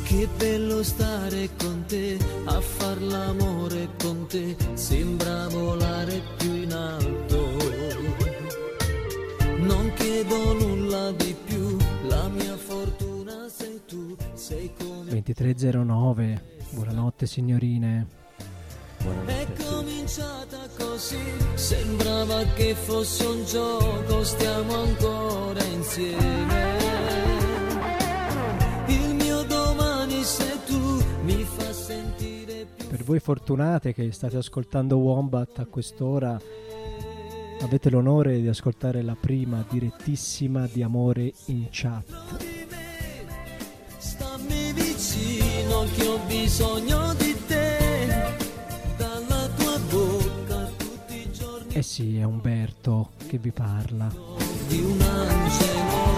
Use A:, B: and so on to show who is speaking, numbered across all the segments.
A: Che bello stare con te, a far l'amore con te, sembra volare più in alto. Non chiedo nulla di più, la mia fortuna sei tu, sei come
B: 23:09, buonanotte signorine.
A: Buonanotte. È cominciata così, sembrava che fosse un gioco, stiamo ancora insieme. Il mio domani sei tu, mi fa sentire più.
B: Per voi fortunate che state ascoltando Wombat a quest'ora, avete l'onore di ascoltare la prima direttissima di amore in chat.
A: Stammi vicino che ho bisogno di te, dalla tua bocca tutti i giorni.
B: Eh sì, è Umberto che vi parla.
A: Di un angelo,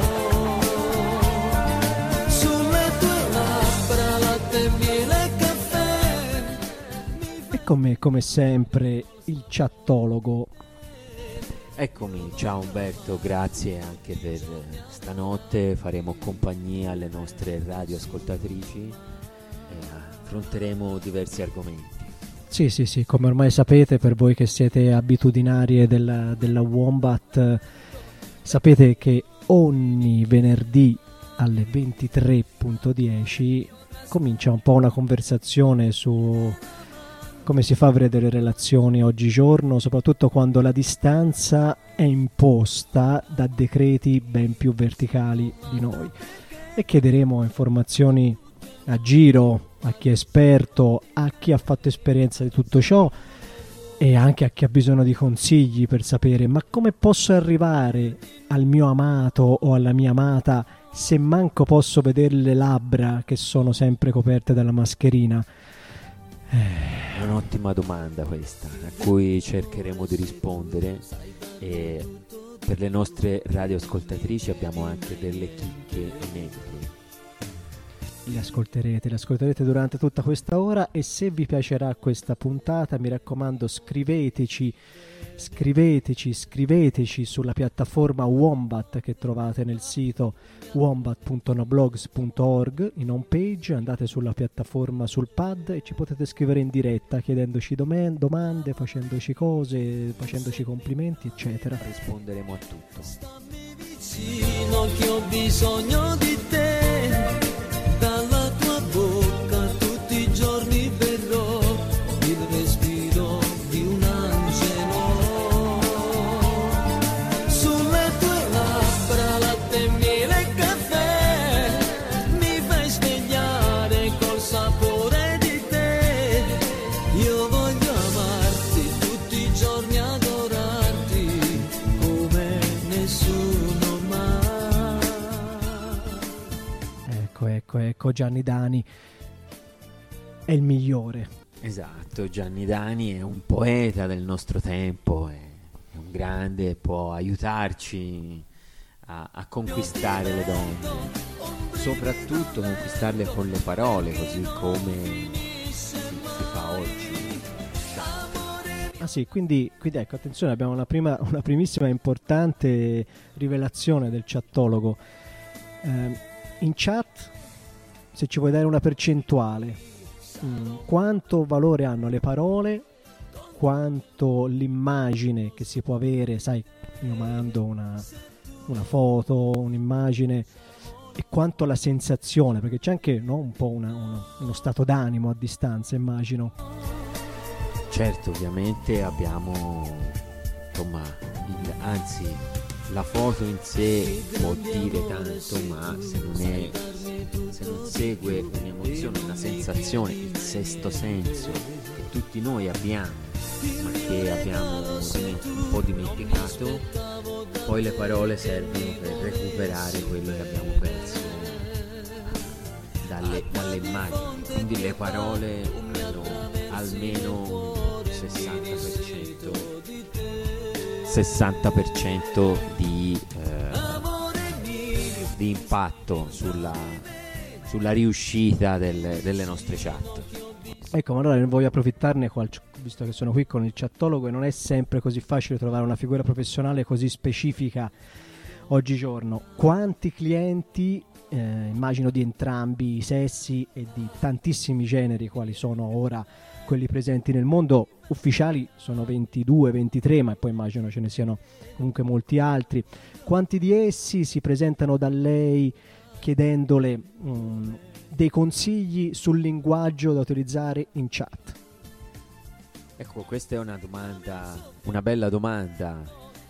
A: sulle tue labbra latte e miele caffè.
B: E come sempre il chattologo.
C: Eccomi, ciao Umberto, grazie anche per stanotte, faremo compagnia alle nostre radioascoltatrici e affronteremo diversi argomenti.
B: Sì, come ormai sapete, per voi che siete abitudinarie della Wombat, sapete che ogni venerdì alle 23:10 comincia un po' una conversazione su come si fa a avere delle relazioni oggigiorno, soprattutto quando la distanza è imposta da decreti ben più verticali di noi. E chiederemo informazioni a giro, a chi è esperto, a chi ha fatto esperienza di tutto ciò e anche a chi ha bisogno di consigli per sapere ma come posso arrivare al mio amato o alla mia amata se manco posso vedere le labbra che sono sempre coperte dalla mascherina.
C: È un'ottima domanda questa, a cui cercheremo di rispondere, e per le nostre radioascoltatrici abbiamo anche delle chicche inedite.
B: Le ascolterete durante tutta questa ora, e se vi piacerà questa puntata mi raccomando scriveteci sulla piattaforma Wombat che trovate nel sito wombat.noblogs.org in home page. Andate sulla piattaforma sul pad e ci potete scrivere in diretta chiedendoci domande, facendoci cose, facendoci complimenti eccetera.
C: Risponderemo a tutto.
A: Stammi vicino che ho bisogno di te, dalla tua bocca tutti i giorni verrò, il respiro di un angelo, sulle tue labbra latte e miele e caffè, mi fai svegliare col sapore di te, io voglio amarti tutti i giorni, adorarti come nessuno mai.
B: Ecco Gianni Dani è il migliore.
C: Esatto, Gianni Dani è un poeta del nostro tempo, è un grande, può aiutarci a conquistare le donne, soprattutto conquistarle con le parole, così come si fa oggi.
B: Ah sì, quindi ecco, attenzione, abbiamo una primissima importante rivelazione del chattologo. In chat, se ci vuoi dare una percentuale, quanto valore hanno le parole, quanto l'immagine che si può avere, sai, io mando una foto, un'immagine, e quanto la sensazione, perché c'è anche, no, un po' uno stato d'animo a distanza, immagino.
C: Certo, ovviamente abbiamo, insomma, anzi, la foto in sé può dire tanto, ma se non segue un'emozione, una sensazione, il sesto senso che tutti noi abbiamo, ma che abbiamo un po' dimenticato, poi le parole servono per recuperare quello che abbiamo perso dalle immagini. Quindi le parole hanno almeno un 60% di impatto sulla riuscita delle nostre chat.
B: Ecco, ma allora voglio approfittarne, visto che sono qui con il chattologo e non è sempre così facile trovare una figura professionale così specifica oggigiorno. Quanti clienti immagino di entrambi i sessi e di tantissimi generi quali sono ora quelli presenti nel mondo. Ufficiali sono 22, 23, ma poi immagino ce ne siano comunque molti altri. Quanti di essi si presentano da lei chiedendole dei consigli sul linguaggio da utilizzare in chat?
C: Ecco, questa è una bella domanda.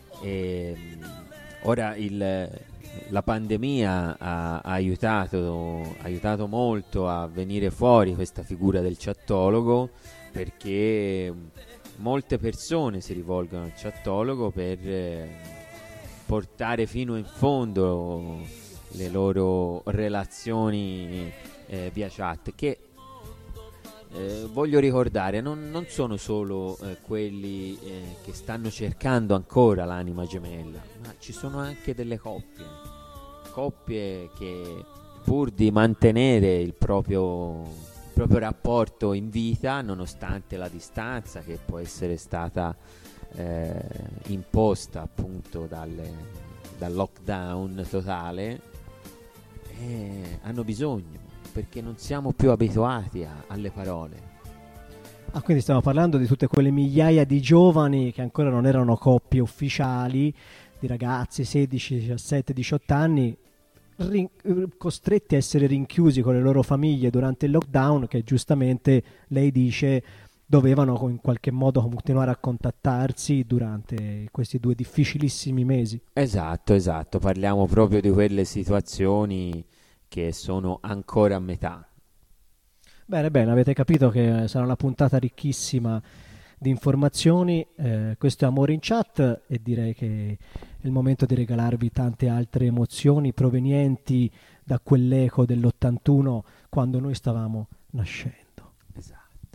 C: Ora la pandemia ha aiutato molto a venire fuori questa figura del chattologo, perché molte persone si rivolgono al chattologo per portare fino in fondo le loro relazioni via chat, che voglio ricordare non sono solo quelli che stanno cercando ancora l'anima gemella, ma ci sono anche delle coppie che, pur di mantenere il proprio rapporto in vita nonostante la distanza che può essere stata imposta appunto dal lockdown totale, hanno bisogno, perché non siamo più abituati alle parole.
B: Quindi stiamo parlando di tutte quelle migliaia di giovani che ancora non erano coppie ufficiali, di ragazzi 16, 17, 18 anni, costretti a essere rinchiusi con le loro famiglie durante il lockdown, che giustamente lei dice dovevano in qualche modo continuare a contattarsi durante questi 2 difficilissimi mesi.
C: Esatto, parliamo proprio di quelle situazioni che sono ancora a metà.
B: Bene, avete capito che sarà una puntata ricchissima di informazioni. Questo è Amore in Chat, e direi che è il momento di regalarvi tante altre emozioni provenienti da quell'eco dell'81, quando noi stavamo nascendo.
C: Esatto.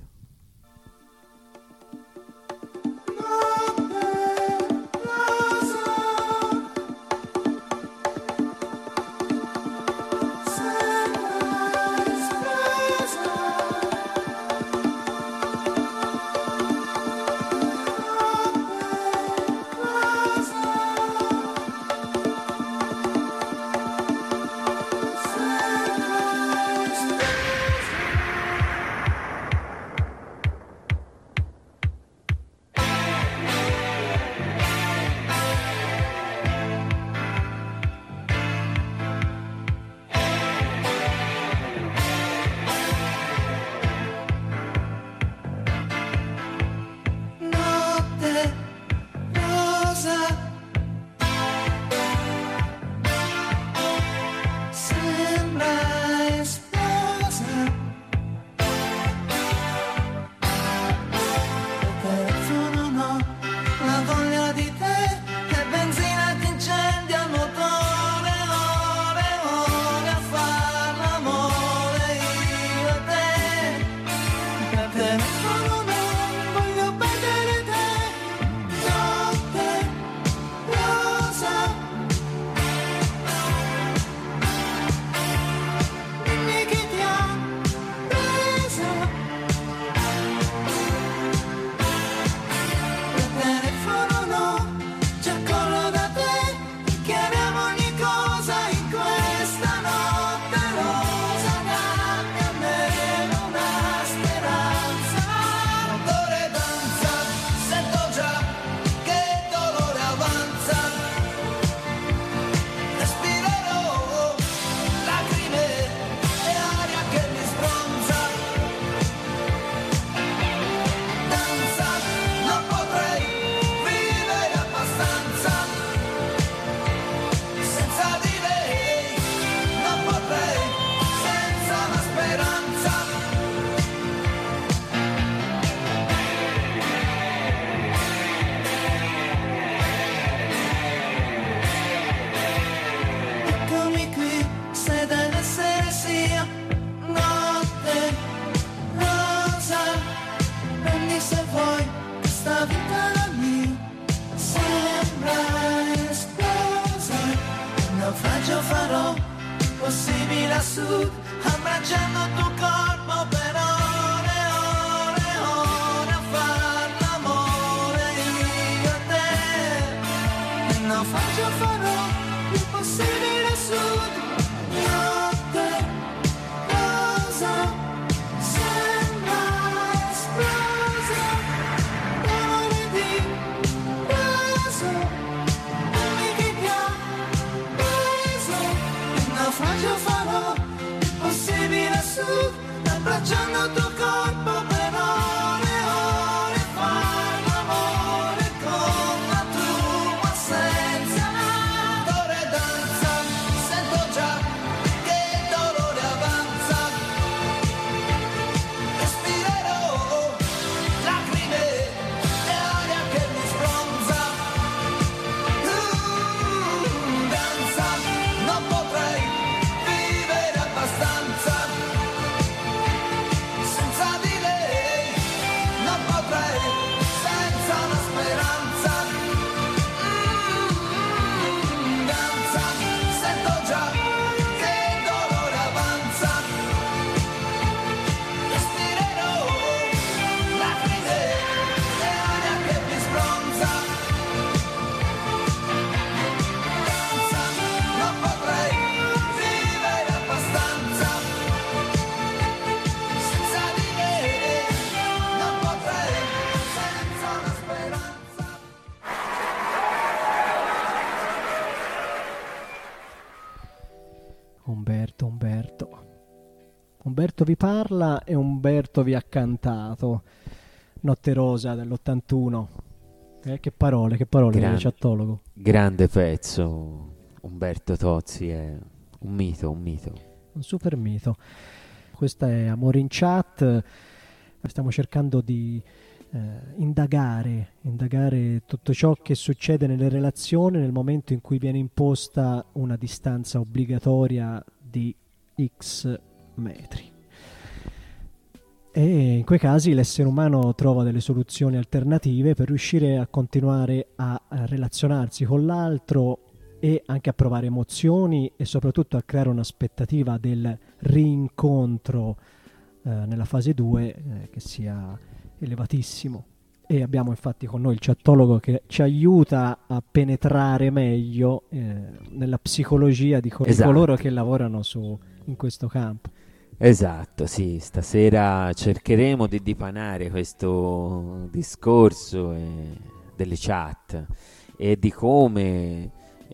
A: lassù, abbracciando il tuo corpo per ore, ore, ore a far l'amore io e te. E non faccio farò il possibile su di noi. su, abbracciando il tuo corpo per ore e ore, fai l'amore con la tua assenza. D'ora e danza, sento già che il dolore avanza. Respirerò lacrime e aria che mi sbronza. Danza, non potrei vivere abbastanza. Senza di lei non potrei, senza una speranza. Danza, sento già che il dolore avanza. Respirerò lacrime e aria che mi sbronza. Danza, non potrei vivere abbastanza. Senza di lei non potrei, senza una speranza.
B: Umberto vi parla e Umberto vi ha cantato Notte Rosa dell'81. Che parole del chattologo.
C: Grande pezzo, Umberto Tozzi è un mito.
B: Un super mito. Questa è Amore in Chat. Stiamo cercando di indagare tutto ciò che succede nelle relazioni nel momento in cui viene imposta una distanza obbligatoria di X metri. E in quei casi l'essere umano trova delle soluzioni alternative per riuscire a continuare a relazionarsi con l'altro e anche a provare emozioni e soprattutto a creare un'aspettativa del rincontro nella fase 2 che sia elevatissimo. E abbiamo infatti con noi il chattologo che ci aiuta a penetrare meglio nella psicologia di coloro che lavorano in questo campo.
C: Esatto, sì, stasera cercheremo di dipanare questo discorso delle chat e di come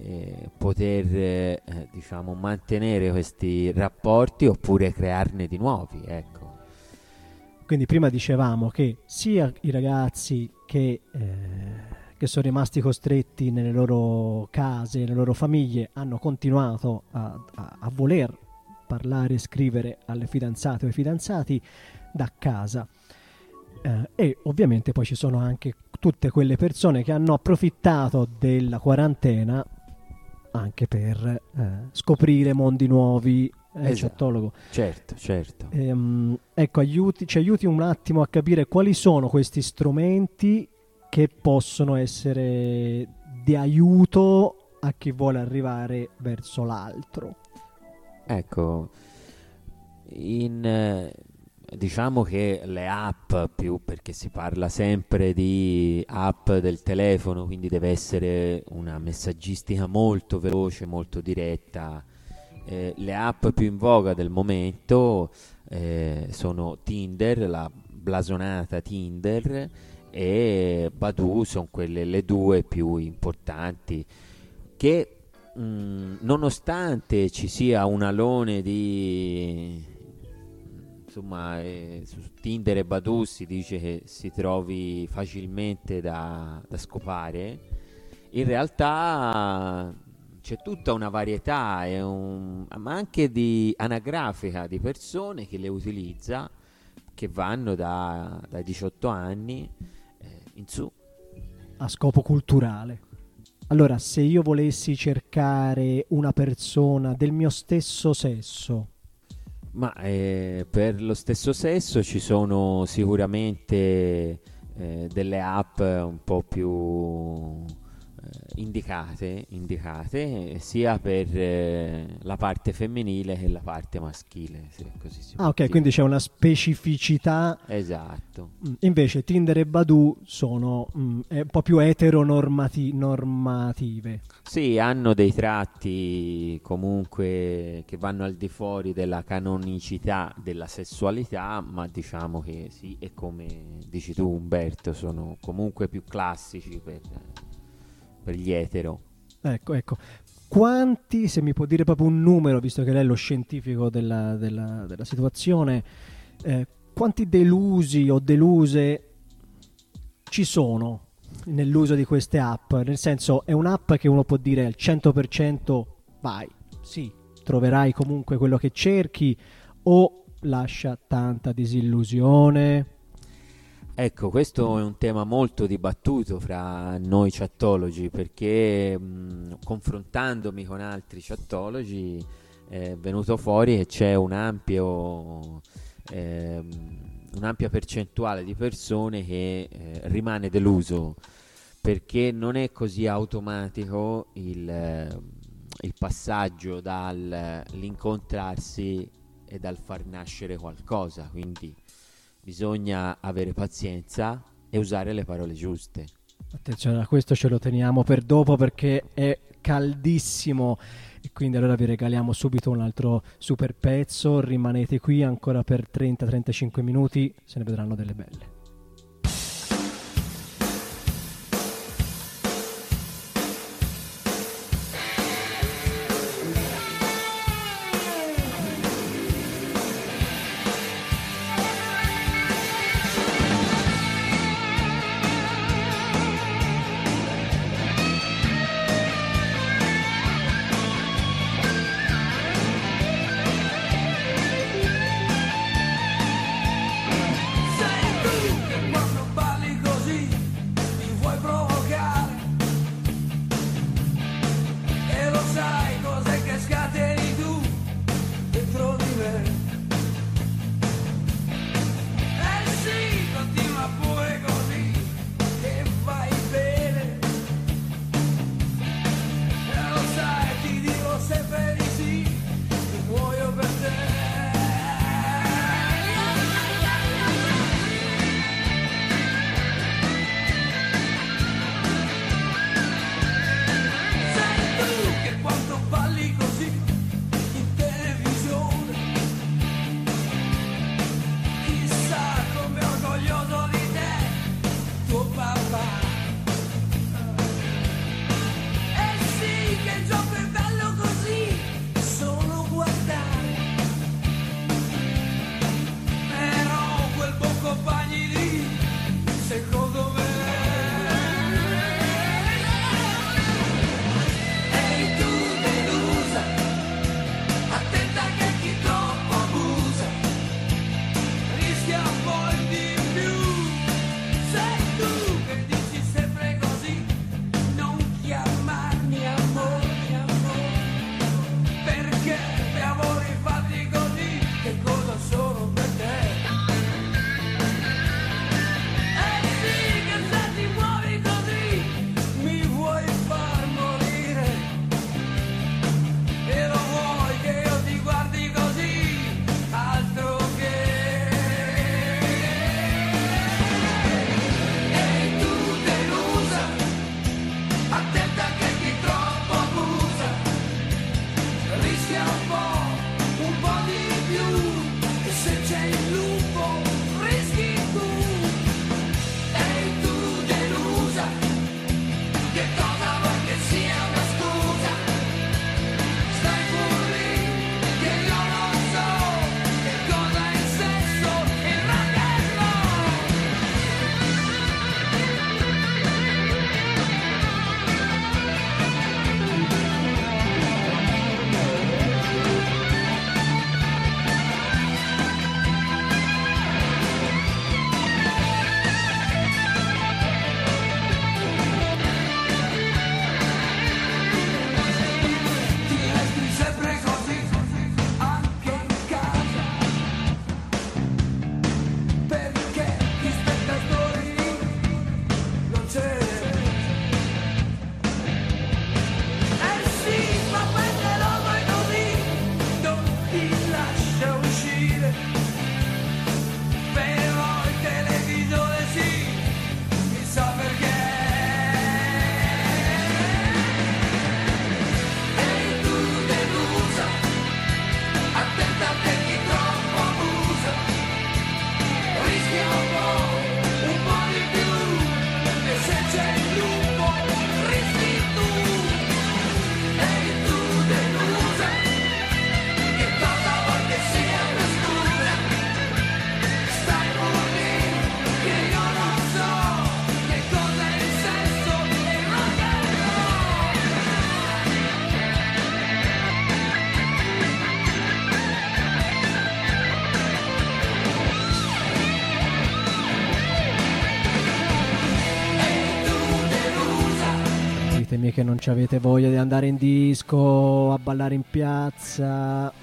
C: poter diciamo mantenere questi rapporti oppure crearne di nuovi, ecco.
B: Quindi prima dicevamo che sia i ragazzi che sono rimasti costretti nelle loro case, nelle loro famiglie, hanno continuato a voler parlare e scrivere alle fidanzate o ai fidanzati da casa. E ovviamente poi ci sono anche tutte quelle persone che hanno approfittato della quarantena anche per scoprire mondi nuovi. Chattologo.
C: Certo.
B: Ecco, ci aiuti un attimo a capire quali sono questi strumenti che possono essere di aiuto a chi vuole arrivare verso l'altro.
C: Ecco, diciamo che le app più, perché si parla sempre di app del telefono, quindi deve essere una messaggistica molto veloce, molto diretta. Le app più in voga del momento sono Tinder, la blasonata Tinder, e Badoo, sono quelle le due più importanti che nonostante ci sia un alone di insomma su Tinder e Badoo si dice che si trovi facilmente da scopare, in realtà c'è tutta una varietà ma anche di anagrafica di persone che le utilizza, che vanno dai 18 anni in su,
B: a scopo culturale. Allora, se io volessi cercare una persona del mio stesso sesso,
C: ma per lo stesso sesso ci sono sicuramente delle app un po' più indicate sia per la parte femminile che la parte maschile, se così si può
B: ok,
C: dire.
B: Quindi c'è una specificità.
C: Esatto.
B: Invece Tinder e Badoo sono un po' più normative.
C: Sì, hanno dei tratti comunque che vanno al di fuori della canonicità della sessualità, ma diciamo che sì, e come dici tu Umberto, sono comunque più classici per gli etero.
B: Ecco. quanti, se mi può dire proprio un numero, visto che lei è lo scientifico della situazione, quanti delusi o deluse ci sono nell'uso di queste app? Nel senso, è un'app che uno può dire al 100% vai, sì, troverai comunque quello che cerchi, o lascia tanta disillusione?
C: Ecco, questo è un tema molto dibattuto fra noi chattologi, perché confrontandomi con altri chattologi è venuto fuori che c'è un'ampia percentuale di persone che rimane deluso, perché non è così automatico il passaggio dall'incontrarsi e dal far nascere qualcosa, quindi bisogna avere pazienza e usare le parole giuste.
B: Attenzione, questo ce lo teniamo per dopo perché è caldissimo, e quindi allora vi regaliamo subito un altro super pezzo. Rimanete qui ancora per 30-35 minuti, se ne vedranno delle belle. ditemi che non ci avete voglia di andare in disco, a ballare in piazza.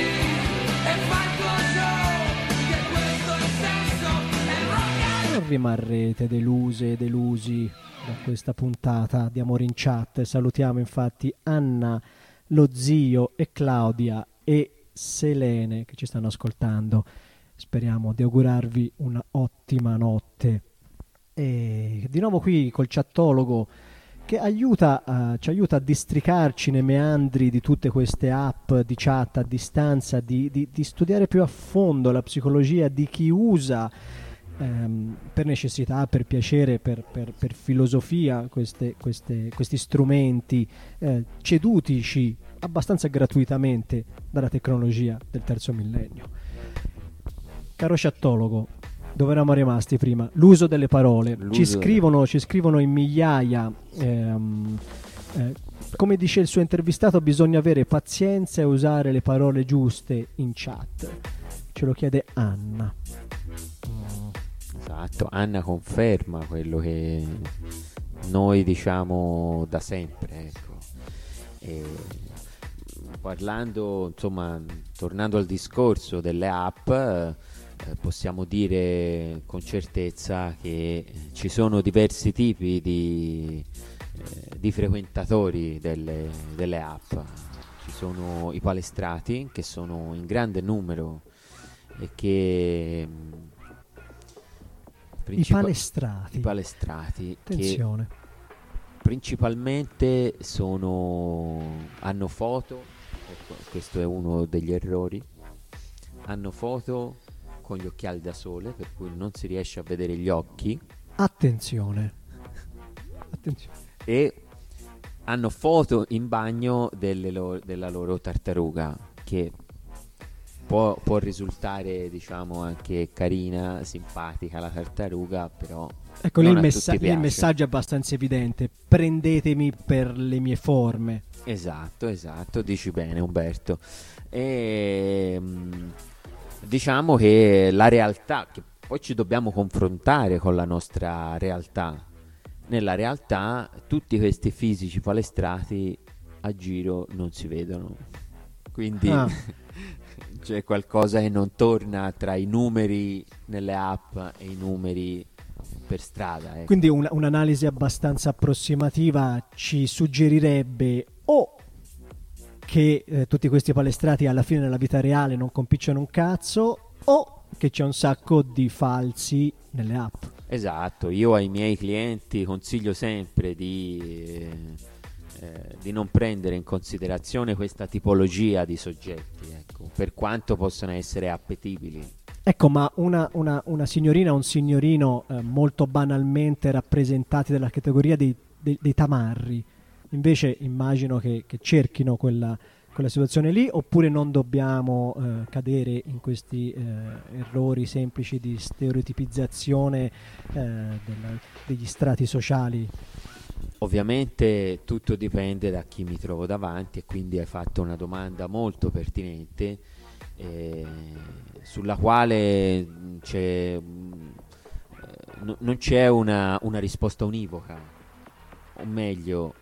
B: Non rimarrete deluse e delusi da questa puntata di Amore in Chat. Salutiamo infatti Anna, lo zio e Claudia e Selene che ci stanno ascoltando. Speriamo di augurarvi una ottima notte. E di nuovo qui col chattologo che ci aiuta a districarci nei meandri di tutte queste app di chat a distanza, di studiare più a fondo la psicologia di chi usa per necessità, per piacere, per filosofia questi strumenti cedutici abbastanza gratuitamente dalla tecnologia del terzo millennio. Caro chattologo, dove eravamo rimasti prima? L'uso delle parole. Ci scrivono in migliaia. Come dice il suo intervistato, bisogna avere pazienza e usare le parole giuste in chat. Ce lo chiede Anna.
C: Esatto, Anna conferma quello che noi diciamo da sempre, ecco. E parlando, insomma, tornando al discorso delle app, possiamo dire con certezza che ci sono diversi tipi di frequentatori delle app. Ci sono i palestrati, che sono in grande numero e che
B: I palestrati,
C: attenzione, che principalmente hanno foto, questo è uno degli errori, hanno foto con gli occhiali da sole, per cui non si riesce a vedere gli occhi. Attenzione. E hanno foto in bagno della loro tartaruga, che può risultare, diciamo, anche carina, simpatica la tartaruga, però
B: ecco lì il messaggio è abbastanza evidente: prendetemi per le mie forme.
C: Esatto, dici bene Umberto. E diciamo che la realtà, che poi ci dobbiamo confrontare con la nostra realtà. Nella realtà tutti questi fisici palestrati a giro non si vedono, quindi c'è qualcosa che non torna tra i numeri nelle app e i numeri per strada, ecco.
B: Quindi un'analisi abbastanza approssimativa ci suggerirebbe o che tutti questi palestrati alla fine nella vita reale non compicciano un cazzo, o che c'è un sacco di falsi nelle app.
C: Esatto, io ai miei clienti consiglio sempre di non prendere in considerazione questa tipologia di soggetti, ecco, per quanto possano essere appetibili.
B: Ecco, ma una signorina o un signorino molto banalmente rappresentati dalla categoria dei tamarri, invece immagino che cerchino quella situazione lì, oppure non dobbiamo cadere in questi errori semplici di stereotipizzazione degli strati sociali?
C: Ovviamente tutto dipende da chi mi trovo davanti, e quindi hai fatto una domanda molto pertinente, sulla quale non c'è una risposta univoca, o meglio,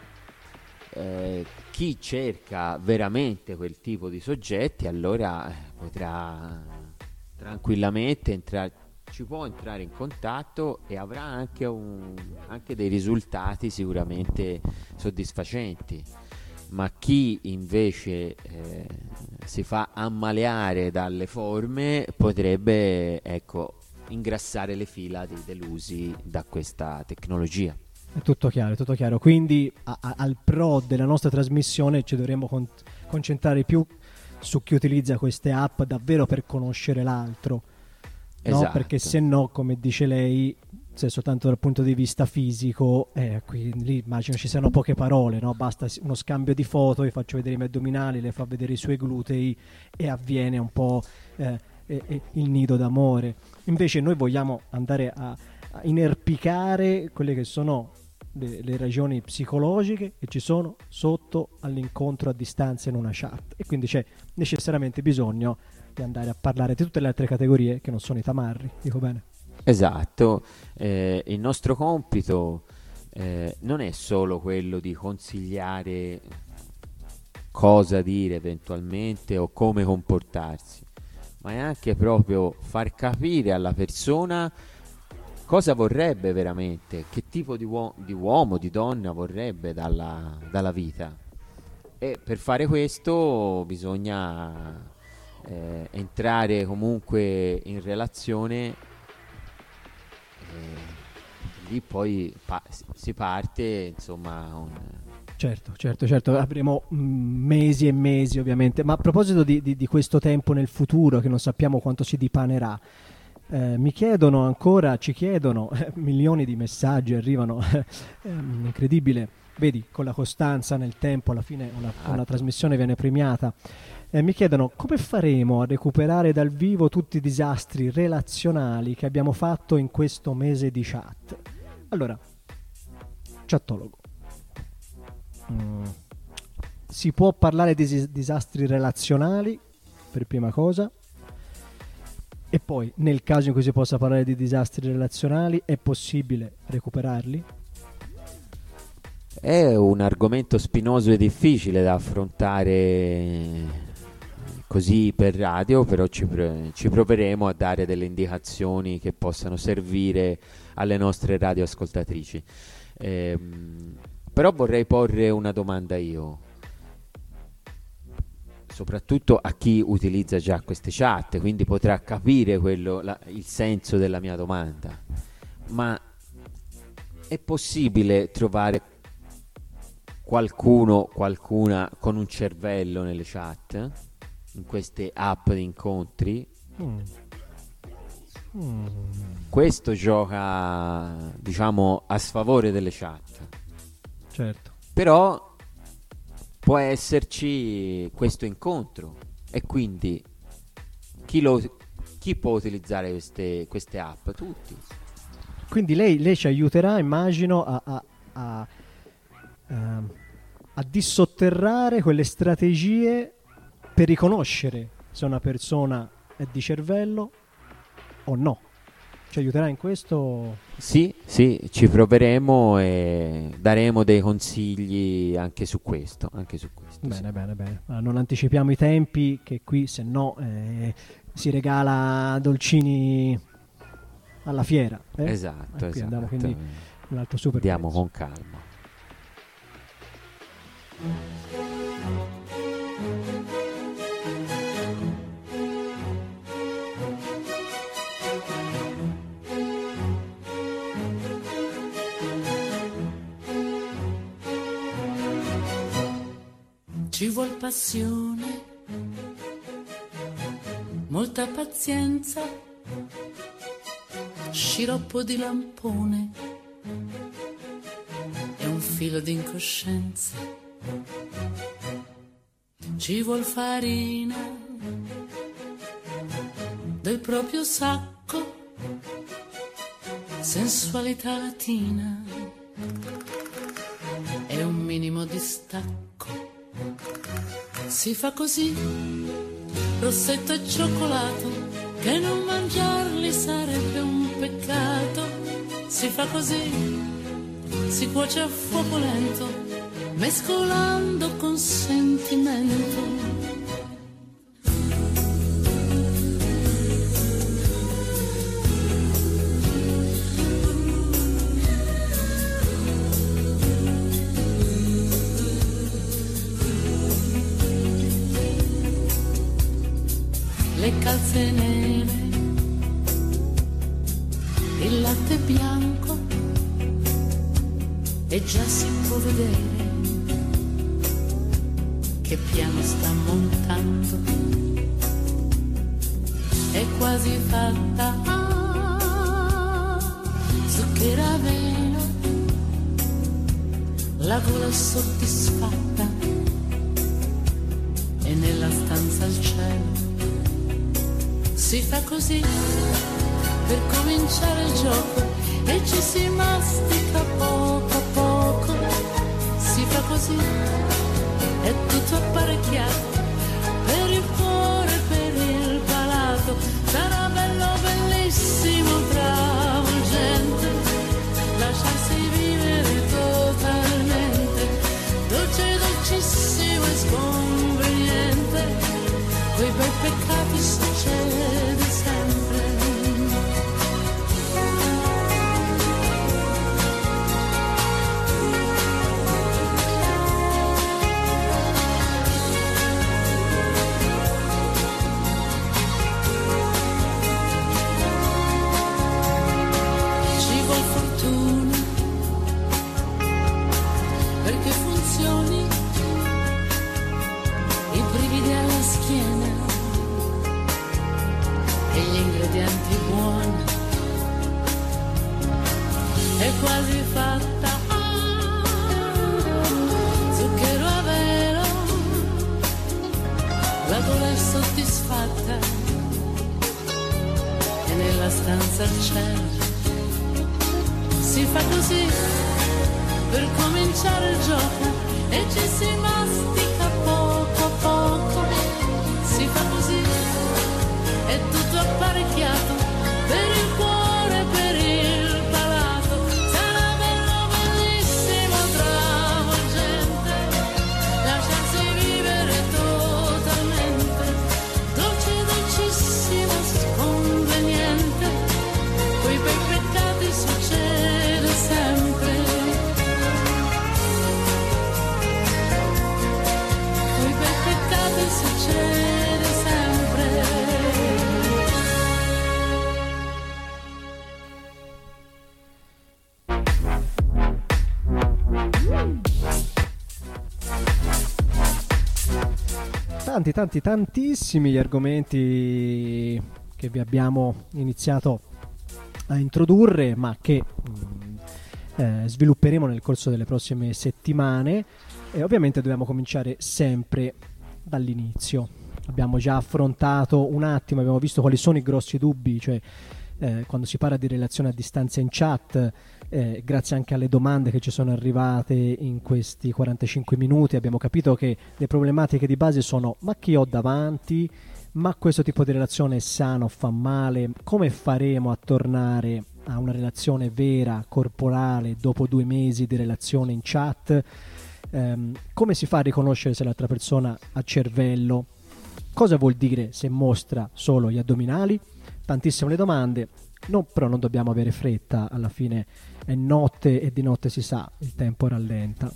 C: chi cerca veramente quel tipo di soggetti allora potrà tranquillamente ci può entrare in contatto e avrà anche dei risultati sicuramente soddisfacenti. Ma chi invece si fa ammaliare dalle forme potrebbe, ecco, ingrassare le fila dei delusi da questa tecnologia.
B: È tutto chiaro. Quindi al pro della nostra trasmissione ci dovremmo concentrare più su chi utilizza queste app davvero per conoscere l'altro.
C: Esatto.
B: No, perché se no, come dice lei, se soltanto dal punto di vista fisico, lì immagino ci siano poche parole, no? Basta uno scambio di foto, io faccio vedere i miei addominali, le fa vedere i suoi glutei e avviene un po' il nido d'amore. Invece noi vogliamo andare a inerpicare quelle che sono le ragioni psicologiche che ci sono sotto all'incontro a distanza in una chat, e quindi c'è necessariamente bisogno di andare a parlare di tutte le altre categorie che non sono i tamarri, dico bene?
C: Esatto, il nostro compito non è solo quello di consigliare cosa dire eventualmente o come comportarsi, ma è anche proprio far capire alla persona cosa vorrebbe veramente, che tipo di uomo, di donna vorrebbe dalla vita. E per fare questo bisogna entrare comunque in relazione, lì poi si parte, insomma.
B: Certo, avremo mesi e mesi ovviamente, ma a proposito di questo tempo nel futuro che non sappiamo quanto si dipanerà, ci chiedono milioni di messaggi arrivano, incredibile, vedi, con la costanza nel tempo alla fine una trasmissione viene premiata. Mi chiedono come faremo a recuperare dal vivo tutti i disastri relazionali che abbiamo fatto in questo mese di chat. Allora, chattologo, si può parlare di disastri relazionali per prima cosa, e poi nel caso in cui si possa parlare di disastri relazionali è possibile recuperarli?
C: È un argomento spinoso e difficile da affrontare così per radio, però ci proveremo a dare delle indicazioni che possano servire alle nostre radioascoltatrici. Però vorrei porre una domanda io, soprattutto a chi utilizza già queste chat, quindi potrà capire il senso della mia domanda. Ma è possibile trovare qualcuna con un cervello nelle chat, in queste app di incontri? Questo gioca, diciamo, a sfavore delle chat.
B: Certo.
C: Però può esserci questo incontro, e quindi chi può utilizzare queste app? Tutti.
B: Quindi lei ci aiuterà, immagino, a dissotterrare quelle strategie per riconoscere se una persona è di cervello o no. Ci aiuterà in questo?
C: Sì, ci proveremo e daremo dei consigli anche su questo.
B: Bene. Non anticipiamo i tempi, che qui se no si regala dolcini alla fiera.
C: Esatto.
B: Andiamo quindi un altro super
C: Andiamo
B: prezzo.
C: con calma.
D: Ci vuol passione, molta pazienza, sciroppo di lampone e un filo di incoscienza. Ci vuol farina del proprio sacco, sensualità latina e un minimo di stacco. Si fa così, rossetto e cioccolato, che non mangiarli sarebbe un peccato. Si fa così, si cuoce a fuoco lento, mescolando con sentimento. Le calze nere, il latte bianco, e già si può vedere che piano sta montando. È quasi fatta, zucchera vero, la gola soddisfatta, e nella stanza al cielo. Si fa così per cominciare il gioco e ci si mastica poco a poco. Si fa così, è tutto apparecchiato per il cuore e per il palato. Sarà bello, bellissimo, travolgente lasciarsi vivere quei bei peccati succede sempre. Ci vuol fortuna perché funzioni, i brividi alla schiena e gli ingredienti buoni, è quasi fatta, zucchero a velo, la gola è soddisfatta e nella stanza al cielo si fa così per cominciare il gioco e ci si mastica poco a poco, si fa così, è tutto apparecchiato per il cuore, per il palato, sarà bello, bellissimo, travolgente, lasciarsi vivere totalmente, dolce, dolcissimo, sconveniente, quei bei peccati succede sempre. Quei bei peccati succede sempre.
B: Tantissimi gli argomenti che vi abbiamo iniziato a introdurre, ma che svilupperemo nel corso delle prossime settimane, e ovviamente dobbiamo cominciare sempre dall'inizio. Abbiamo già affrontato un attimo, abbiamo visto quali sono i grossi dubbi, cioè quando si parla di relazione a distanza in chat, grazie anche alle domande che ci sono arrivate in questi 45 minuti abbiamo capito che le problematiche di base sono: ma chi ho davanti? Ma questo tipo di relazione è sano o fa male? Come faremo a tornare a una relazione vera, corporale, dopo 2 mesi di relazione in chat? Come si fa a riconoscere se l'altra persona ha cervello? Cosa vuol dire se mostra solo gli addominali? Tantissime le domande, però non dobbiamo avere fretta, alla fine è notte e di notte si sa, il tempo rallenta.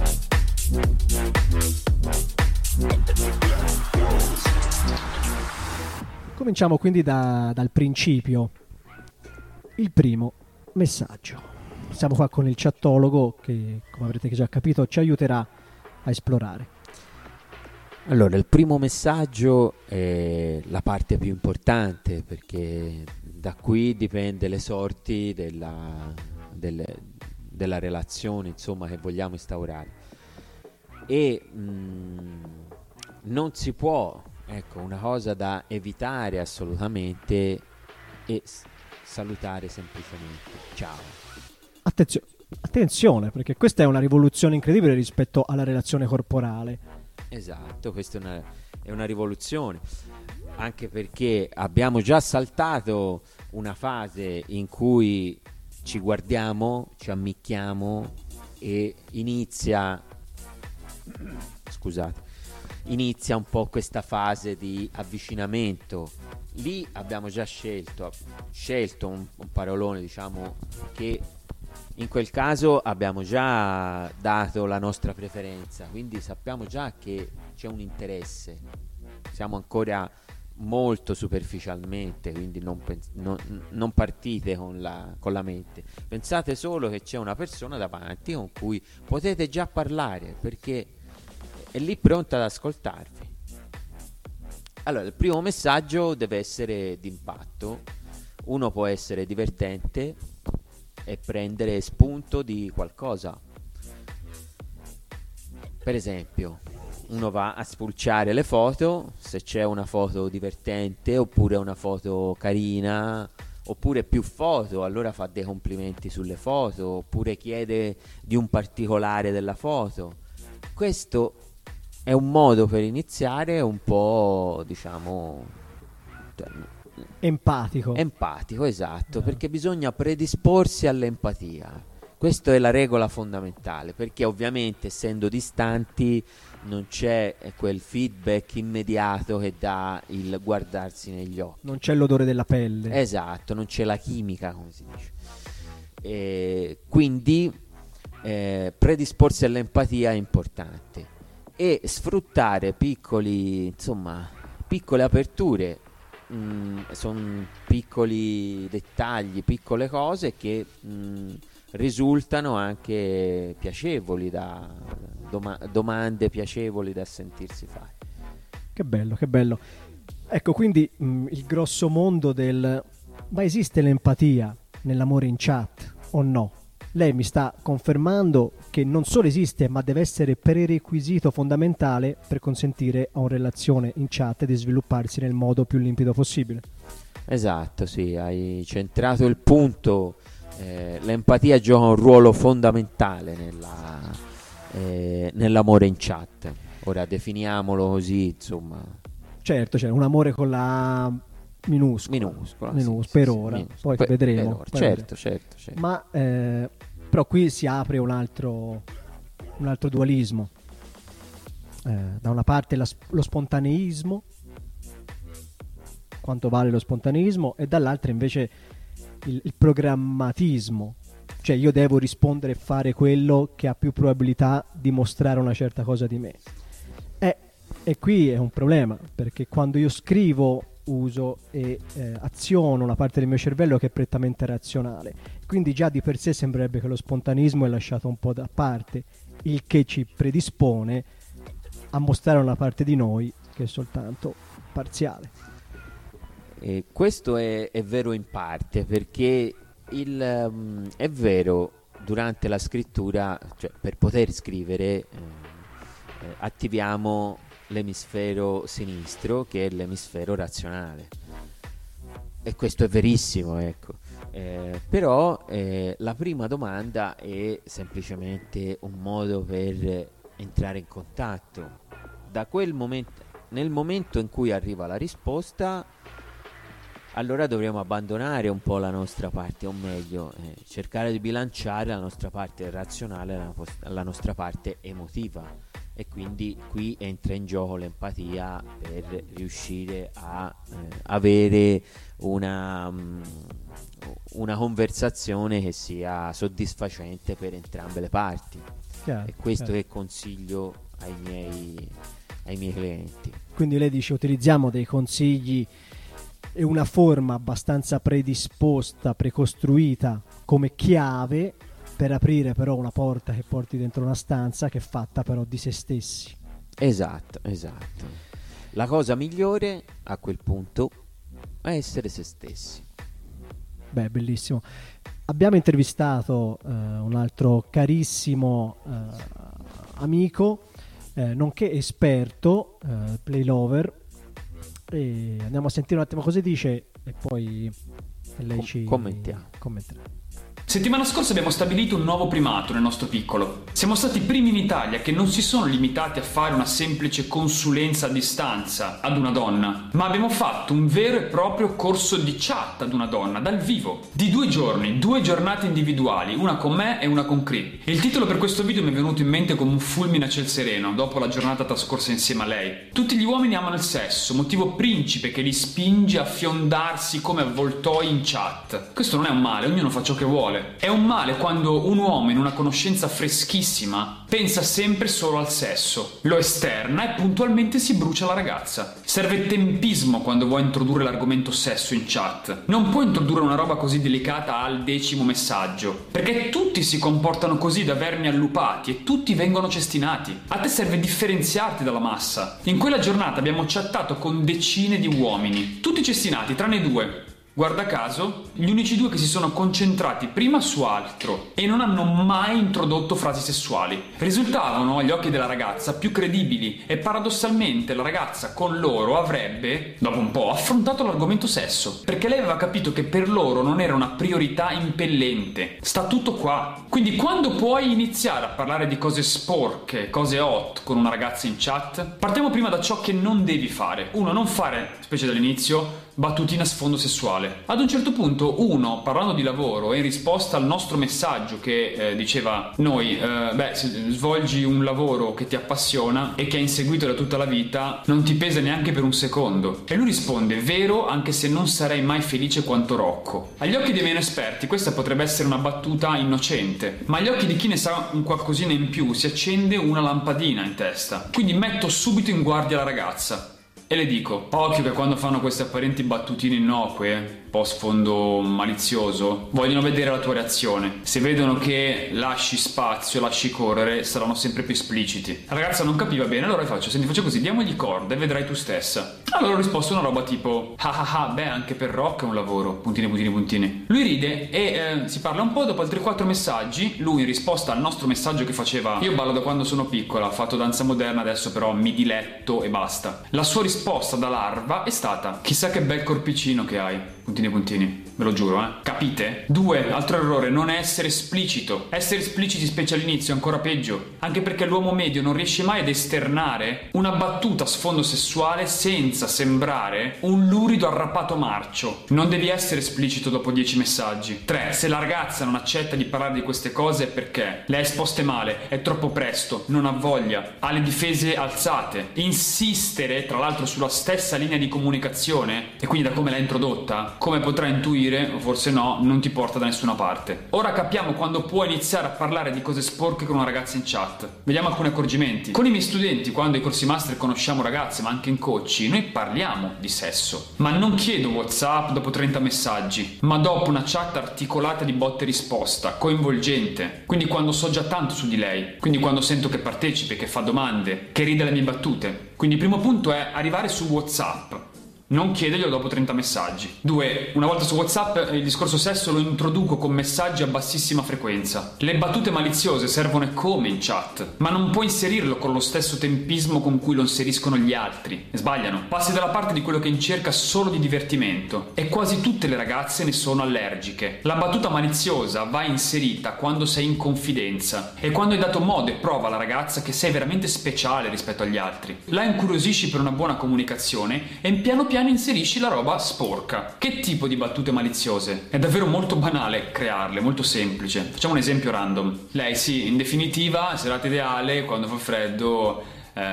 B: Cominciamo quindi dal principio. Il primo messaggio. Siamo qua con il chattologo che, come avrete già capito, ci aiuterà a esplorare.
C: Allora, il primo messaggio è la parte più importante, perché da qui dipende le sorti della relazione, insomma, che vogliamo instaurare. E non si può, ecco, una cosa da evitare assolutamente è salutare semplicemente. Ciao.
B: Attenzione, perché questa è una rivoluzione incredibile rispetto alla relazione corporale.
C: Esatto, questa è una rivoluzione, anche perché abbiamo già saltato una fase in cui ci guardiamo, ci ammicchiamo e inizia un po' questa fase di avvicinamento. Lì abbiamo già scelto un parolone, diciamo, che in quel caso abbiamo già dato la nostra preferenza, quindi sappiamo già che c'è un interesse. Siamo ancora molto superficialmente, quindi non partite con la mente. Pensate solo che c'è una persona davanti con cui potete già parlare, perché è lì pronta ad ascoltarvi. Allora, il primo messaggio deve essere d'impatto. Uno può essere divertente e prendere spunto di qualcosa. Per esempio, uno va a spulciare le foto, se c'è una foto divertente oppure una foto carina oppure più foto, allora fa dei complimenti sulle foto oppure chiede di un particolare della foto. Questo è un modo per iniziare un po', diciamo, empatico, esatto, perché bisogna predisporsi all'empatia. Questa è la regola fondamentale, perché ovviamente essendo distanti non c'è quel feedback immediato che dà il guardarsi negli occhi.
B: Non c'è l'odore della pelle.
C: Esatto, non c'è la chimica, come si dice. Quindi predisporsi all'empatia è importante, e sfruttare piccole aperture. Sono piccoli dettagli, piccole cose che risultano anche piacevoli, domande piacevoli da sentirsi fare.
B: Che bello, che bello. Ecco, quindi il grosso mondo ma esiste l'empatia nell'amore in chat o no? Lei mi sta confermando che non solo esiste, ma deve essere prerequisito fondamentale per consentire a una relazione in chat di svilupparsi nel modo più limpido possibile.
C: Esatto, sì, hai centrato il punto. L'empatia gioca un ruolo fondamentale nell'amore in chat. Ora definiamolo così, insomma.
B: Certo, c'è un amore con la minuscola
C: sì,
B: per
C: sì,
B: ora,
C: minuscola.
B: poi vedremo.
C: Certo.
B: Ma però qui si apre un altro dualismo. Da una parte lo spontaneismo, quanto vale lo spontaneismo, e dall'altra invece il programmatismo, cioè io devo rispondere e fare quello che ha più probabilità di mostrare una certa cosa di me. E qui è un problema, perché quando io scrivo uso e aziono una parte del mio cervello che è prettamente razionale, quindi già di per sé sembrerebbe che lo spontanismo è lasciato un po' da parte, il che ci predispone a mostrare una parte di noi che è soltanto parziale.
C: Questo è vero in parte, perché è vero, durante la scrittura, cioè per poter scrivere attiviamo l'emisfero sinistro, che è l'emisfero razionale, e questo è verissimo, ecco. Però la prima domanda è semplicemente un modo per entrare in contatto. Da quel momento, nel momento in cui arriva la risposta, allora dovremo abbandonare un po' la nostra parte, o meglio cercare di bilanciare la nostra parte razionale e la nostra parte emotiva. E quindi qui entra in gioco l'empatia per riuscire a avere una conversazione che sia soddisfacente per entrambe le parti.
B: Chiaro,
C: e questo che consiglio ai miei clienti.
B: Quindi lei dice: utilizziamo dei consigli e una forma abbastanza predisposta, precostruita come chiave, per aprire però una porta che porti dentro una stanza che è fatta però di se stessi.
C: Esatto. La cosa migliore a quel punto è essere se stessi.
B: Beh, bellissimo. Abbiamo intervistato un altro carissimo amico, nonché esperto, play lover, e andiamo a sentire un attimo cosa dice e poi lei ci commenterà.
E: Settimana scorsa abbiamo stabilito un nuovo primato nel nostro piccolo. Siamo stati i primi in Italia che non si sono limitati a fare una semplice consulenza a distanza ad una donna, ma abbiamo fatto un vero e proprio corso di chat ad una donna, dal vivo, di 2 giorni, 2 giornate individuali, una con me e una con Cri. Il titolo per questo video mi è venuto in mente come un fulmine a ciel sereno, dopo la giornata trascorsa insieme a lei. Tutti gli uomini amano il sesso, motivo principe che li spinge a fiondarsi come avvoltoi in chat. Questo non è un male, ognuno fa ciò che vuole. È un male quando un uomo in una conoscenza freschissima pensa sempre solo al sesso, lo esterna e puntualmente si brucia la ragazza. Serve tempismo quando vuoi introdurre l'argomento sesso in chat. Non puoi introdurre una roba così delicata al 10° messaggio, perché tutti si comportano così da vermi allupati e tutti vengono cestinati. A te serve differenziarti dalla massa. In quella giornata abbiamo chattato con decine di uomini, tutti cestinati tranne 2. Guarda caso, gli unici 2 che si sono concentrati prima su altro e non hanno mai introdotto frasi sessuali. Risultavano, agli occhi della ragazza, più credibili e paradossalmente la ragazza con loro avrebbe, dopo un po', affrontato l'argomento sesso, perché lei aveva capito che per loro non era una priorità impellente. Sta tutto qua. Quindi quando puoi iniziare a parlare di cose sporche, cose hot con una ragazza in chat, partiamo prima da ciò che non devi fare. 1. Non fare, specie dall'inizio, battutina a sfondo sessuale. Ad un certo punto uno, parlando di lavoro e in risposta al nostro messaggio che diceva noi, svolgi un lavoro che ti appassiona e che hai inseguito da tutta la vita, non ti pesa neanche per un secondo. E lui risponde: vero, anche se non sarei mai felice quanto Rocco. Agli occhi dei meno esperti questa potrebbe essere una battuta innocente, ma agli occhi di chi ne sa un qualcosina in più si accende una lampadina in testa. Quindi metto subito in guardia la ragazza e le dico: occhio che quando fanno queste apparenti battutine innocue, un po' sfondo malizioso, vogliono vedere la tua reazione. Se vedono che lasci spazio, lasci correre, saranno sempre più espliciti. La ragazza non capiva bene, allora faccio: senti, faccio così, diamogli corda e vedrai tu stessa. Allora ho risposto una roba tipo: anche per Rock è un lavoro, puntini puntini puntini. Lui ride e si parla un po'. Dopo altri 4 messaggi, lui in risposta al nostro messaggio che faceva: io ballo da quando sono piccola, ho fatto danza moderna, adesso però mi diletto e basta. La sua risposta da larva è stata: chissà che bel corpicino che hai, puntini puntini. Ve lo giuro, capite? 2, altro errore, non è essere esplicito. Essere espliciti, specie all'inizio, è ancora peggio, anche perché l'uomo medio non riesce mai ad esternare una battuta a sfondo sessuale senza sembrare un lurido arrappato marcio. Non devi essere esplicito dopo 10 messaggi. 3, se la ragazza non accetta di parlare di queste cose è perché le ha esposte male, è troppo presto, non ha voglia, ha le difese alzate. Insistere, tra l'altro, sulla stessa linea di comunicazione, e quindi da come l'ha introdotta, come potrà intuire, o forse no, non ti porta da nessuna parte. Ora capiamo quando può iniziare a parlare di cose sporche con una ragazza in chat. Vediamo alcuni accorgimenti. Con i miei studenti, quando ai corsi master conosciamo ragazze, ma anche in coaching, noi parliamo di sesso. Ma non chiedo WhatsApp dopo 30 messaggi, ma dopo una chat articolata di botte e risposta, coinvolgente. Quindi quando so già tanto su di lei, quindi quando sento che partecipa, che fa domande, che ride le mie battute. Quindi il primo punto è arrivare su WhatsApp. Non chiederglielo dopo 30 messaggi. 2. Una volta su WhatsApp il discorso sesso lo introduco con messaggi a bassissima frequenza. Le battute maliziose servono come in chat, ma non puoi inserirlo con lo stesso tempismo con cui lo inseriscono gli altri. Sbagliano. Passi dalla parte di quello che è in cerca solo di divertimento. E quasi tutte le ragazze ne sono allergiche. La battuta maliziosa va inserita quando sei in confidenza e quando hai dato modo e prova alla ragazza che sei veramente speciale rispetto agli altri. La incuriosisci per una buona comunicazione e piano piano inserisci la roba sporca. Che tipo di battute maliziose? È davvero molto banale crearle, molto semplice. Facciamo un esempio random. Lei, sì, in definitiva, serata ideale, quando fa freddo,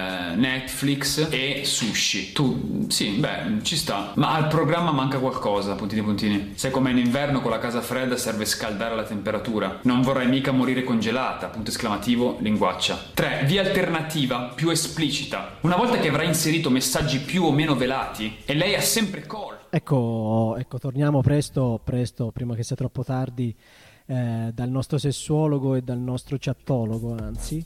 E: Netflix e sushi. Tu, sì, ci sta. Ma al programma manca qualcosa, puntini puntini. Sai com'è in inverno con la casa fredda, serve scaldare la temperatura. Non vorrai mica morire congelata, punto esclamativo, linguaccia. 3. Via alternativa più esplicita. Una volta che avrai inserito messaggi più o meno velati e lei ha sempre call.
B: Ecco, torniamo presto, prima che sia troppo tardi, dal nostro sessuologo e dal nostro chattologo, anzi.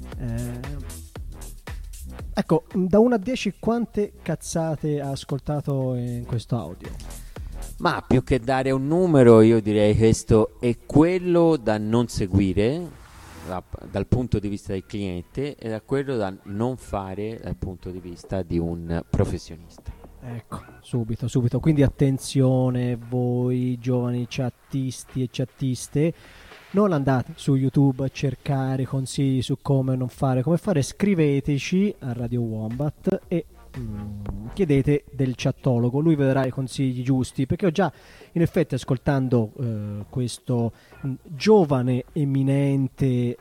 B: Ecco, da 1 a 10 quante cazzate ha ascoltato in questo audio?
C: Ma più che dare un numero, io direi questo è quello da non seguire dal punto di vista del cliente e da quello da non fare dal punto di vista di un professionista.
B: Ecco, subito. Quindi attenzione voi giovani chattisti e chattiste. Non andate su YouTube a cercare consigli su come fare, scriveteci a Radio Wombat e chiedete del chattologo, lui vi darà i consigli giusti, perché ho già in effetti ascoltando questo giovane eminente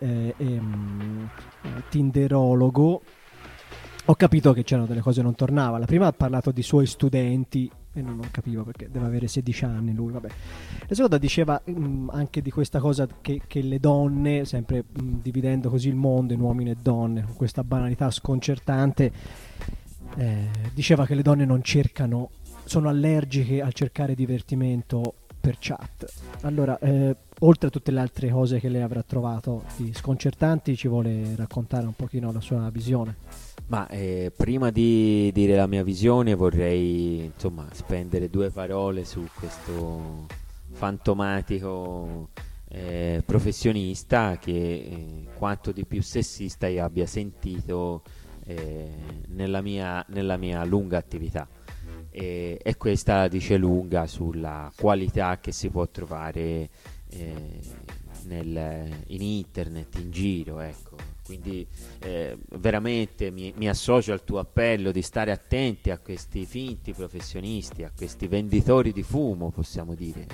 B: tinderologo ho capito che c'erano delle cose che non tornava. La prima ha parlato di suoi studenti e non capivo perché deve avere 16 anni lui, vabbè. La seconda diceva anche di questa cosa che le donne, sempre dividendo così il mondo in uomini e donne, con questa banalità sconcertante, diceva che le donne non cercano, sono allergiche al cercare divertimento per chat. Allora, oltre a tutte le altre cose che lei avrà trovato di sconcertanti, ci vuole raccontare un pochino la sua visione?
C: Ma prima di dire la mia visione vorrei spendere 2 parole su questo fantomatico professionista che quanto di più sessista io abbia sentito nella mia lunga attività, e questa dice lunga sulla qualità che si può trovare in internet, in giro, ecco. Quindi veramente mi associo al tuo appello di stare attenti a questi finti professionisti, a questi venditori di fumo, possiamo dire.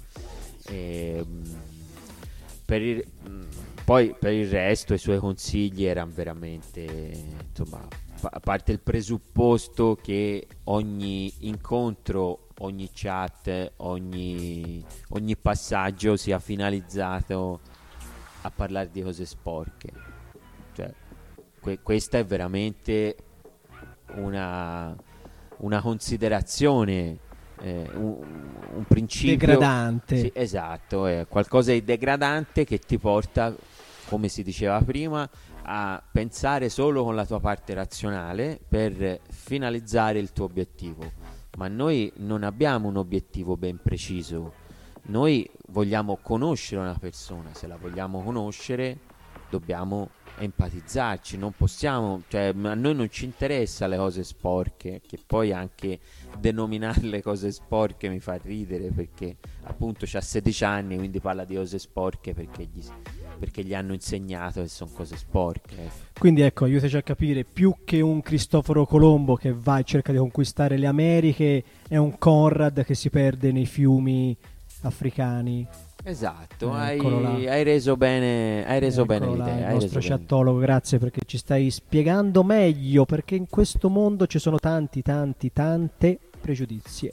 C: Poi per il resto i suoi consigli erano veramente, insomma, a parte il presupposto che ogni incontro, ogni chat, ogni passaggio sia finalizzato a parlare di cose sporche. Cioè, questa è veramente una considerazione, un principio
B: degradante.
C: Sì, esatto, è qualcosa di degradante che ti porta, come si diceva prima, a pensare solo con la tua parte razionale per finalizzare il tuo obiettivo. Ma noi non abbiamo un obiettivo ben preciso, noi vogliamo conoscere una persona, se la vogliamo conoscere dobbiamo empatizzarci, non possiamo, cioè a noi non ci interessa le cose sporche, che poi anche denominarle cose sporche mi fa ridere, perché appunto c'ha 16 anni, quindi parla di cose sporche perché gli hanno insegnato che sono cose sporche.
B: Quindi ecco, aiutaci a capire, più che un Cristoforo Colombo che va e cerca di conquistare le Americhe, è un Conrad che si perde nei fiumi africani.
C: Esatto, hai reso bene l'idea.
B: Il nostro chattologo, grazie, perché ci stai spiegando meglio, perché in questo mondo ci sono tante pregiudizie.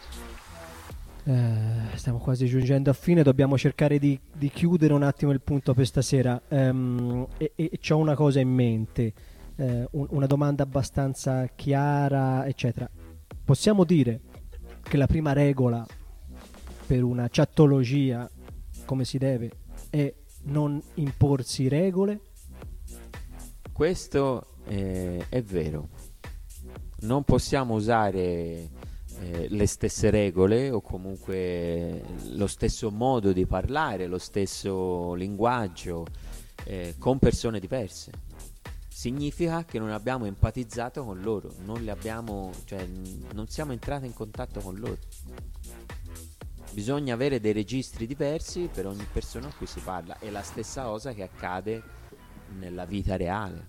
B: Stiamo quasi giungendo a fine, dobbiamo cercare di chiudere un attimo il punto per stasera, e c'ho una cosa in mente, una domanda abbastanza chiara, eccetera. Possiamo dire che la prima regola per una chattologia come si deve è non imporsi regole?
C: Questo è vero, non possiamo usare le stesse regole o comunque lo stesso modo di parlare, lo stesso linguaggio con persone diverse. Significa che non abbiamo empatizzato con loro, non siamo entrati in contatto con loro. Bisogna avere dei registri diversi per ogni persona a cui si parla, è la stessa cosa che accade nella vita reale.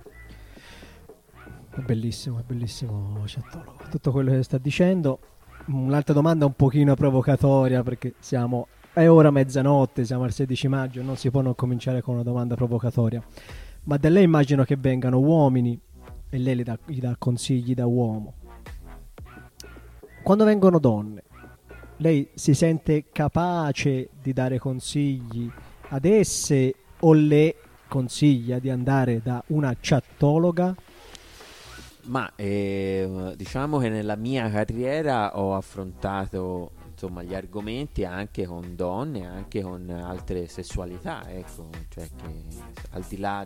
B: È bellissimo chattologo, tutto quello che sta dicendo. Un'altra domanda un pochino provocatoria, perché è ora mezzanotte, siamo al 16 maggio, non si può non cominciare con una domanda provocatoria. Ma da lei immagino che vengano uomini e lei gli dà consigli da uomo. Quando vengono donne, lei si sente capace di dare consigli ad esse o le consiglia di andare da una chattologa?
C: Ma diciamo che nella mia carriera ho affrontato gli argomenti anche con donne, anche con altre sessualità, ecco, cioè che al di là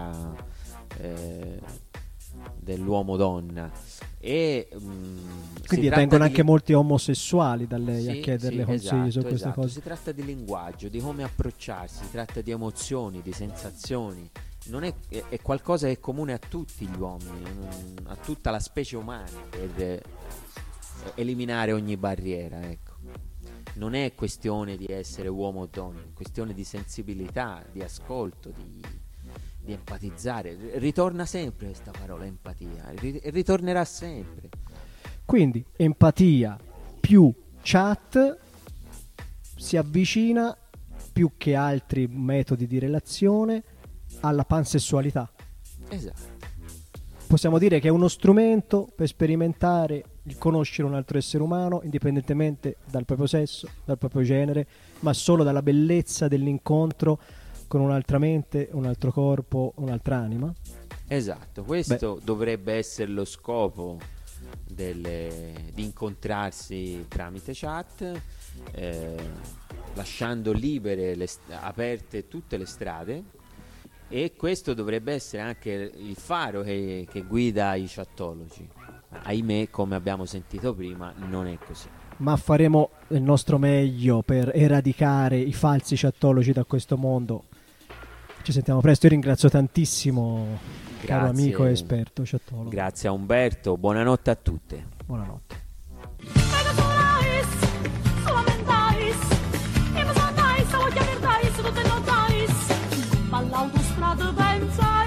C: dell'uomo-donna.
B: Quindi vengono anche molti omosessuali da lei a chiederle consigli su queste cose.
C: Si tratta di linguaggio, di come approcciarsi, si tratta di emozioni, di sensazioni. Non è qualcosa che è comune a tutti gli uomini, a tutta la specie umana, per eliminare ogni barriera, ecco. Non è questione di essere uomo o donna, è questione di sensibilità, di ascolto, di empatizzare. Ritorna sempre questa parola empatia, ritornerà sempre.
B: Quindi empatia più chat si avvicina più che altri metodi di relazione alla pansessualità.
C: Esatto.
B: Possiamo dire che è uno strumento per sperimentare il conoscere un altro essere umano, indipendentemente dal proprio sesso, dal proprio genere, ma solo dalla bellezza dell'incontro con un'altra mente, un altro corpo, un'altra anima.
C: Esatto, questo dovrebbe essere lo scopo di incontrarsi tramite chat, lasciando libere, aperte tutte le strade. E questo dovrebbe essere anche il faro che guida i chattologi. Ahimè, come abbiamo sentito prima, non è così.
B: Ma faremo il nostro meglio per eradicare i falsi chattologi da questo mondo. Ci sentiamo presto. Io ringrazio tantissimo, caro amico e esperto chattologo.
C: Grazie a Umberto, buonanotte a tutte.
B: Buonanotte.
D: All'autostrada pensa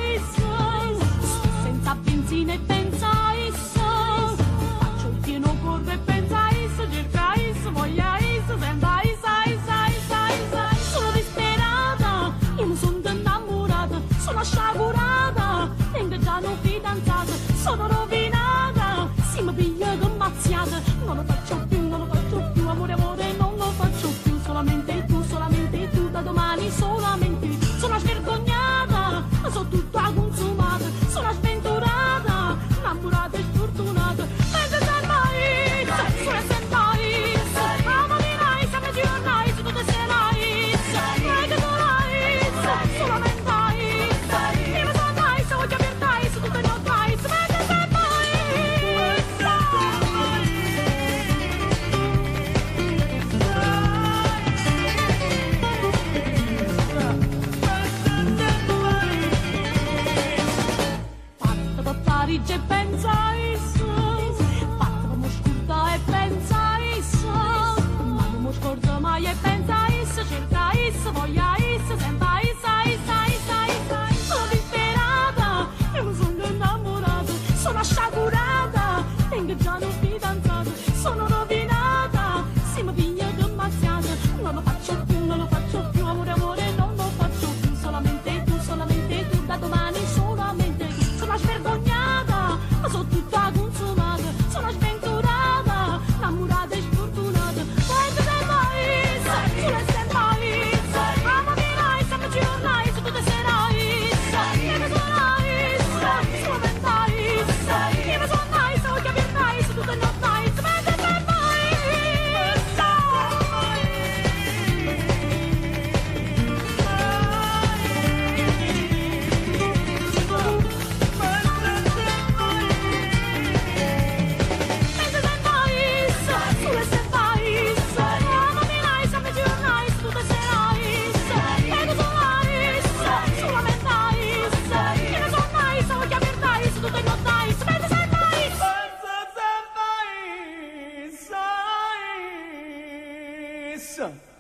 A: messa